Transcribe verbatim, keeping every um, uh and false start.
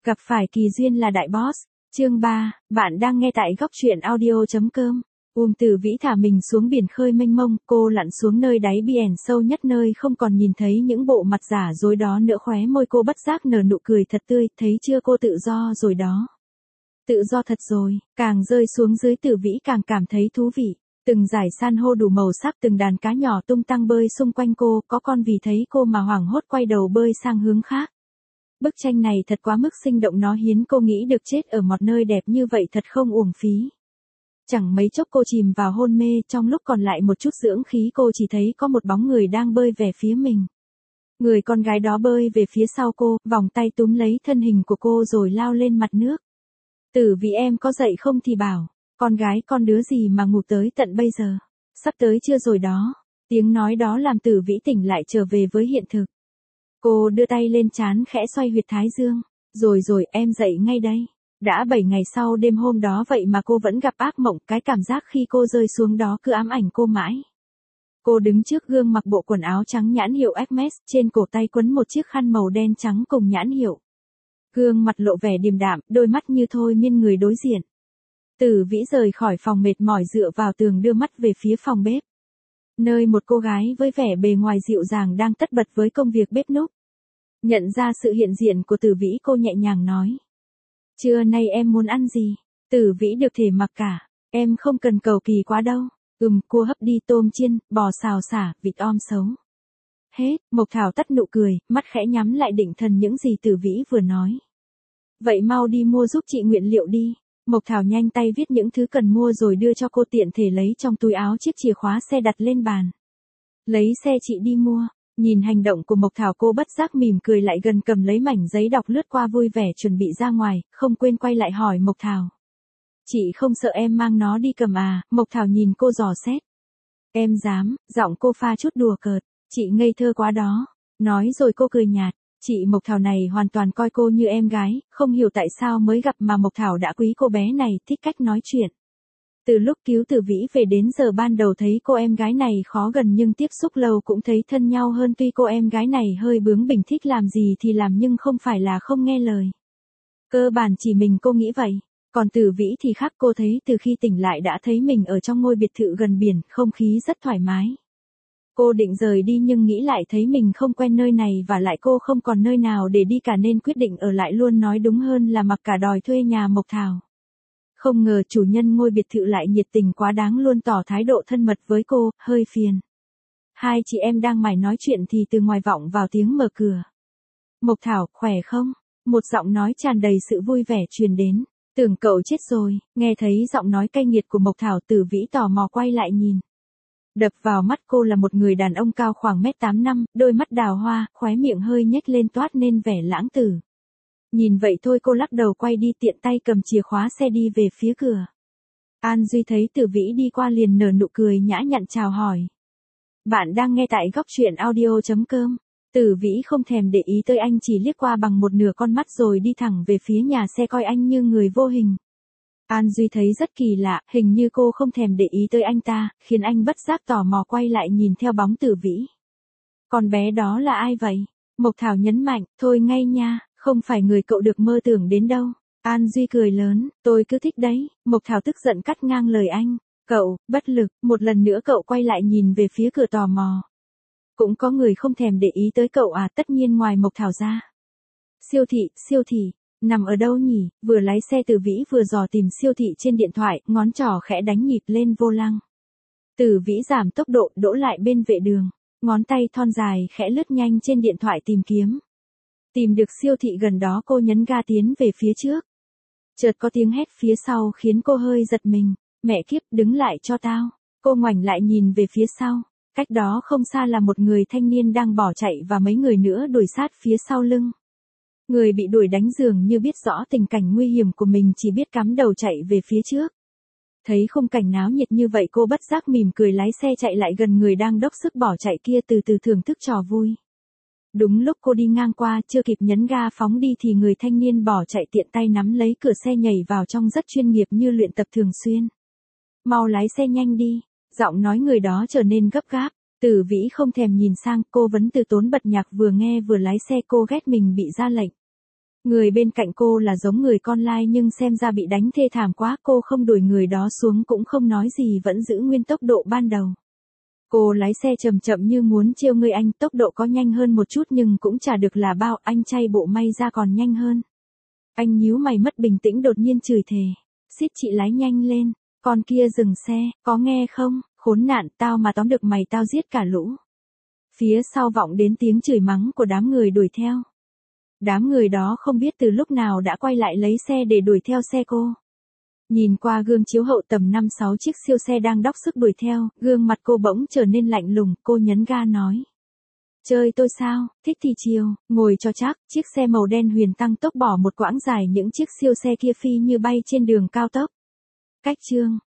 Gặp phải kỳ duyên là đại boss. Chương ba, bạn đang nghe tại góc truyện audio chấm com. Uông Tử Vĩ thả mình xuống biển khơi mênh mông, cô lặn xuống nơi đáy biển sâu nhất nơi không còn nhìn thấy những bộ mặt giả dối đó nữa, khóe môi cô bất giác nở nụ cười thật tươi, thấy chưa, cô tự do rồi đó. Tự do thật rồi, càng rơi xuống dưới Tử Vĩ càng cảm thấy thú vị. Từng dải san hô đủ màu sắc, từng đàn cá nhỏ tung tăng bơi xung quanh cô, có con vì thấy cô mà hoảng hốt quay đầu bơi sang hướng khác. Bức tranh này thật quá mức sinh động, nó khiến cô nghĩ được chết ở một nơi đẹp như vậy thật không uổng phí. Chẳng mấy chốc cô chìm vào hôn mê, trong lúc còn lại một chút dưỡng khí cô chỉ thấy có một bóng người đang bơi về phía mình. Người con gái đó bơi về phía sau cô, vòng tay túm lấy thân hình của cô rồi lao lên mặt nước. Tử Vĩ em có dậy không thì bảo, con gái con đứa gì mà ngủ tới tận bây giờ, sắp tới chưa rồi đó. Tiếng nói đó làm Tử Vĩ tỉnh lại trở về với hiện thực. Cô đưa tay lên trán khẽ xoay huyệt thái dương. Rồi rồi, em dậy ngay đây. Đã bảy ngày sau đêm hôm đó vậy mà cô vẫn gặp ác mộng, cái cảm giác khi cô rơi xuống đó cứ ám ảnh cô mãi. Cô đứng trước gương mặc bộ quần áo trắng nhãn hiệu Hermes, trên cổ tay quấn một chiếc khăn màu đen trắng cùng nhãn hiệu. Gương mặt lộ vẻ điềm đạm, đôi mắt như thôi miên người đối diện. Tử Vĩ rời khỏi phòng mệt mỏi dựa vào tường, đưa mắt về phía phòng bếp. Nơi một cô gái với vẻ bề ngoài dịu dàng đang tất bật với công việc bếp núc. Nhận ra sự hiện diện của Tử Vĩ, cô nhẹ nhàng nói. Trưa nay em muốn ăn gì? Tử Vĩ được thể mặc cả. Em không cần cầu kỳ quá đâu. Ừm, cua hấp đi, tôm chiên, bò xào xả, vịt om xấu. Hết, Mộc Thảo tắt nụ cười, mắt khẽ nhắm lại định thần những gì Tử Vĩ vừa nói. Vậy mau đi mua giúp chị nguyên liệu đi. Mộc Thảo nhanh tay viết những thứ cần mua rồi đưa cho cô, tiện thể lấy trong túi áo chiếc chìa khóa xe đặt lên bàn. Lấy xe chị đi mua. Nhìn hành động của Mộc Thảo, cô bất giác mỉm cười, lại gần cầm lấy mảnh giấy đọc lướt qua vui vẻ chuẩn bị ra ngoài, không quên quay lại hỏi Mộc Thảo. Chị không sợ em mang nó đi cầm à? Mộc Thảo nhìn cô dò xét. Em dám, giọng cô pha chút đùa cợt, chị ngây thơ quá đó. Nói rồi cô cười nhạt. Chị Mộc Thảo này hoàn toàn coi cô như em gái, không hiểu tại sao mới gặp mà Mộc Thảo đã quý cô bé này, thích cách nói chuyện. Từ lúc cứu Tử Vĩ về đến giờ, ban đầu thấy cô em gái này khó gần nhưng tiếp xúc lâu cũng thấy thân nhau hơn, tuy cô em gái này hơi bướng bỉnh, thích làm gì thì làm nhưng không phải là không nghe lời. Cơ bản chỉ mình cô nghĩ vậy, còn Tử Vĩ thì khác, cô thấy từ khi tỉnh lại đã thấy mình ở trong ngôi biệt thự gần biển, không khí rất thoải mái. Cô định rời đi nhưng nghĩ lại thấy mình không quen nơi này và lại cô không còn nơi nào để đi cả nên quyết định ở lại luôn, nói đúng hơn là mặc cả đòi thuê nhà Mộc Thảo. Không ngờ chủ nhân ngôi biệt thự lại nhiệt tình quá đáng, luôn tỏ thái độ thân mật với cô, hơi phiền. Hai chị em đang mải nói chuyện thì từ ngoài vọng vào tiếng mở cửa. Mộc Thảo, khỏe không? Một giọng nói tràn đầy sự vui vẻ truyền đến. Tưởng cậu chết rồi. Nghe thấy giọng nói cay nghiệt của Mộc Thảo, Tử Vĩ tò mò quay lại nhìn. Đập vào mắt cô là một người đàn ông cao khoảng mét tám năm, đôi mắt đào hoa, khóe miệng hơi nhếch lên toát nên vẻ lãng tử. Nhìn vậy thôi cô lắc đầu quay đi, tiện tay cầm chìa khóa xe đi về phía cửa. An Duy thấy Tử Vĩ đi qua liền nở nụ cười nhã nhặn chào hỏi. Bạn đang nghe tại góc truyện audio chấm com. Tử Vĩ không thèm để ý tới anh, chỉ liếc qua bằng một nửa con mắt rồi đi thẳng về phía nhà xe, coi anh như người vô hình. An Duy thấy rất kỳ lạ, hình như cô không thèm để ý tới anh ta, khiến anh bất giác tò mò quay lại nhìn theo bóng Tử Vĩ. Con bé đó là ai vậy? Mộc Thảo nhấn mạnh, thôi ngay nha. Không phải người cậu được mơ tưởng đến đâu. An Duy cười lớn, tôi cứ thích đấy. Mộc Thảo tức giận cắt ngang lời anh. Cậu, bất lực, một lần nữa cậu quay lại nhìn về phía cửa tò mò. Cũng có người không thèm để ý tới cậu à? Tất nhiên ngoài Mộc Thảo ra. Siêu thị, siêu thị, nằm ở đâu nhỉ? Vừa lái xe Tử Vĩ vừa dò tìm siêu thị trên điện thoại, ngón trỏ khẽ đánh nhịp lên vô lăng. Tử Vĩ giảm tốc độ, đỗ lại bên vệ đường. Ngón tay thon dài khẽ lướt nhanh trên điện thoại tìm kiếm. Tìm được siêu thị gần đó, cô nhấn ga tiến về phía trước. Chợt có tiếng hét phía sau khiến cô hơi giật mình. Mẹ kiếp, đứng lại cho tao. Cô ngoảnh lại nhìn về phía sau. Cách đó không xa là một người thanh niên đang bỏ chạy và mấy người nữa đuổi sát phía sau lưng. Người bị đuổi đánh dường như biết rõ tình cảnh nguy hiểm của mình, chỉ biết cắm đầu chạy về phía trước. Thấy khung cảnh náo nhiệt như vậy, cô bất giác mỉm cười lái xe chạy lại gần người đang dốc sức bỏ chạy kia, từ từ thưởng thức trò vui. Đúng lúc cô đi ngang qua, chưa kịp nhấn ga phóng đi thì người thanh niên bỏ chạy tiện tay nắm lấy cửa xe nhảy vào trong rất chuyên nghiệp, như luyện tập thường xuyên. Mau lái xe nhanh đi, giọng nói người đó trở nên gấp gáp. Tử Vĩ không thèm nhìn sang, cô vẫn từ tốn bật nhạc vừa nghe vừa lái xe, cô ghét mình bị ra lệnh. Người bên cạnh cô là giống người con lai nhưng xem ra bị đánh thê thảm quá, cô không đuổi người đó xuống cũng không nói gì vẫn giữ nguyên tốc độ ban đầu. Cô lái xe chậm chậm như muốn trêu người anh, tốc độ có nhanh hơn một chút nhưng cũng chả được là bao, anh chay bộ may ra còn nhanh hơn. Anh nhíu mày mất bình tĩnh đột nhiên chửi thề. Xít chị lái nhanh lên, con kia dừng xe, có nghe không, khốn nạn, tao mà tóm được mày tao giết cả lũ. Phía sau vọng đến tiếng chửi mắng của đám người đuổi theo. Đám người đó không biết từ lúc nào đã quay lại lấy xe để đuổi theo xe cô. Nhìn qua gương chiếu hậu tầm năm sáu chiếc siêu xe đang đóc sức đuổi theo, gương mặt cô bỗng trở nên lạnh lùng, cô nhấn ga nói. Chơi tôi sao, thích thì chiều, ngồi cho chắc, chiếc xe màu đen huyền tăng tốc bỏ một quãng dài những chiếc siêu xe kia phi như bay trên đường cao tốc. Cách chương